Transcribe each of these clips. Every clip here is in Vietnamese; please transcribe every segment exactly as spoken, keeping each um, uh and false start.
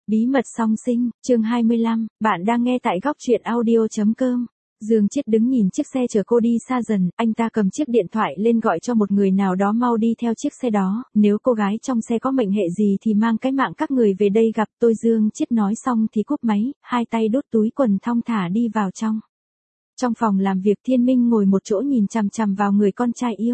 Bí mật song sinh, chương hai mươi lăm, bạn đang nghe tại góc truyện audio chấm com. Dương Chiết đứng nhìn chiếc xe chở cô đi xa dần, anh ta cầm chiếc điện thoại lên gọi cho một người nào đó mau đi theo chiếc xe đó, nếu cô gái trong xe có mệnh hệ gì thì mang cái mạng các người về đây gặp tôi. Dương Chiết nói xong thì cúp máy, hai tay đút túi quần thong thả đi vào trong. Trong phòng làm việc Thiên Minh ngồi một chỗ nhìn chằm chằm vào người con trai yêu.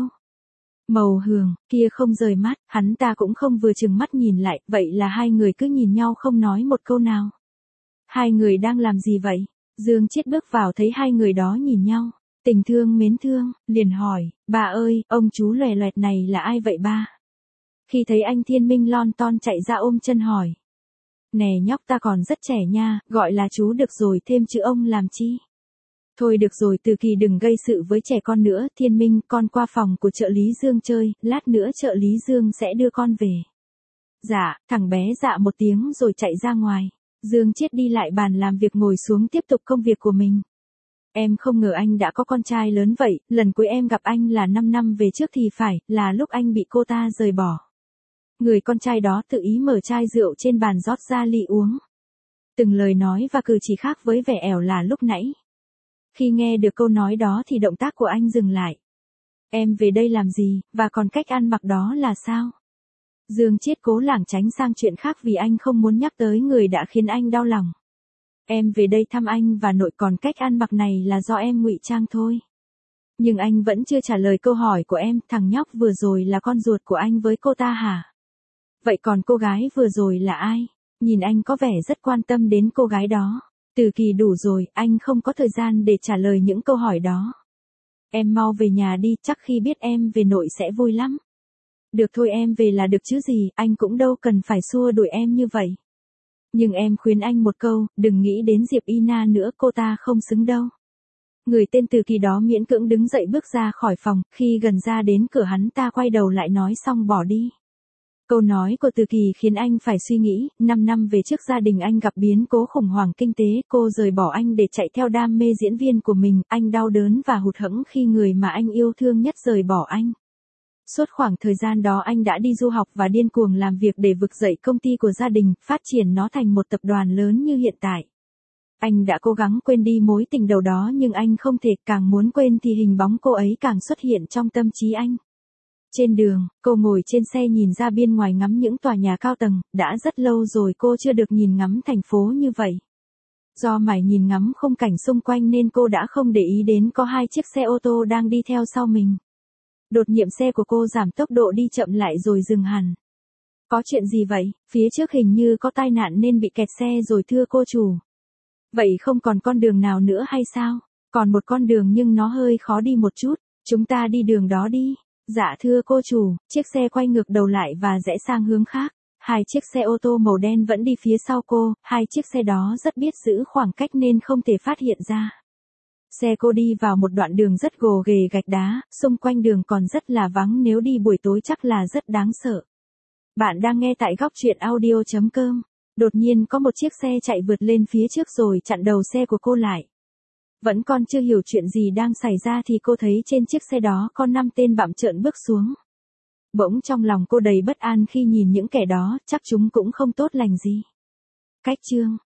Màu hường, kia không rời mắt, hắn ta cũng không vừa chừng mắt nhìn lại, vậy là hai người cứ nhìn nhau không nói một câu nào. Hai người đang làm gì vậy? Dương Chiết bước vào thấy hai người đó nhìn nhau, tình thương mến thương, liền hỏi, bà ơi, ông chú lòe loẹt này là ai vậy ba? Khi thấy anh Thiên Minh lon ton chạy ra ôm chân hỏi. Nè nhóc ta còn rất trẻ nha, gọi là chú được rồi thêm chữ ông làm chi? Thôi được rồi Từ Kỳ đừng gây sự với trẻ con nữa, Thiên Minh con qua phòng của trợ lý Dương chơi, lát nữa trợ lý Dương sẽ đưa con về. Dạ, thằng bé dạ một tiếng rồi chạy ra ngoài. Dương Chiết đi lại bàn làm việc ngồi xuống tiếp tục công việc của mình. Em không ngờ anh đã có con trai lớn vậy, lần cuối em gặp anh là năm năm về trước thì phải, là lúc anh bị cô ta rời bỏ. Người con trai đó tự ý mở chai rượu trên bàn rót ra ly uống. Từng lời nói và cử chỉ khác với vẻ ẻo là lúc nãy. Khi nghe được câu nói đó thì động tác của anh dừng lại. Em về đây làm gì, và còn cách ăn mặc đó là sao? Dương Chiết cố lảng tránh sang chuyện khác vì anh không muốn nhắc tới người đã khiến anh đau lòng. Em về đây thăm anh và nội, còn cách ăn mặc này là do em ngụy trang thôi. Nhưng anh vẫn chưa trả lời câu hỏi của em, thằng nhóc vừa rồi là con ruột của anh với cô ta hả? Vậy còn cô gái vừa rồi là ai? Nhìn anh có vẻ rất quan tâm đến cô gái đó. Từ Kỳ đủ rồi, anh không có thời gian để trả lời những câu hỏi đó. Em mau về nhà đi, chắc khi biết em về nội sẽ vui lắm. Được thôi em về là được chứ gì, anh cũng đâu cần phải xua đuổi em như vậy. Nhưng em khuyên anh một câu, đừng nghĩ đến Diệp Ina nữa, cô ta không xứng đâu. Người tên Từ Kỳ đó miễn cưỡng đứng dậy bước ra khỏi phòng, khi gần ra đến cửa hắn ta quay đầu lại nói xong bỏ đi. Câu nói của Từ Kỳ khiến anh phải suy nghĩ, năm năm về trước gia đình anh gặp biến cố khủng hoảng kinh tế, cô rời bỏ anh để chạy theo đam mê diễn viên của mình, anh đau đớn và hụt hẫng khi người mà anh yêu thương nhất rời bỏ anh. Suốt khoảng thời gian đó anh đã đi du học và điên cuồng làm việc để vực dậy công ty của gia đình, phát triển nó thành một tập đoàn lớn như hiện tại. Anh đã cố gắng quên đi mối tình đầu đó nhưng anh không thể, càng muốn quên thì hình bóng cô ấy càng xuất hiện trong tâm trí anh. Trên đường, cô ngồi trên xe nhìn ra bên ngoài ngắm những tòa nhà cao tầng, đã rất lâu rồi cô chưa được nhìn ngắm thành phố như vậy. Do mải nhìn ngắm khung cảnh xung quanh nên cô đã không để ý đến có hai chiếc xe ô tô đang đi theo sau mình. Đột nhiên xe của cô giảm tốc độ đi chậm lại rồi dừng hẳn. Có chuyện gì vậy? Phía trước hình như có tai nạn nên bị kẹt xe rồi thưa cô chủ. Vậy không còn con đường nào nữa hay sao? Còn một con đường nhưng nó hơi khó đi một chút, chúng ta đi đường đó đi. Dạ thưa cô chủ, chiếc xe quay ngược đầu lại và rẽ sang hướng khác. Hai chiếc xe ô tô màu đen vẫn đi phía sau cô, hai chiếc xe đó rất biết giữ khoảng cách nên không thể phát hiện ra. Xe cô đi vào một đoạn đường rất gồ ghề gạch đá, xung quanh đường còn rất là vắng, nếu đi buổi tối chắc là rất đáng sợ. Bạn đang nghe tại góc truyện audio chấm com. Đột nhiên có một chiếc xe chạy vượt lên phía trước rồi chặn đầu xe của cô lại. Vẫn còn chưa hiểu chuyện gì đang xảy ra thì cô thấy trên chiếc xe đó có năm tên bặm trợn bước xuống. Bỗng trong lòng cô đầy bất an khi nhìn những kẻ đó, chắc chúng cũng không tốt lành gì. Cách chương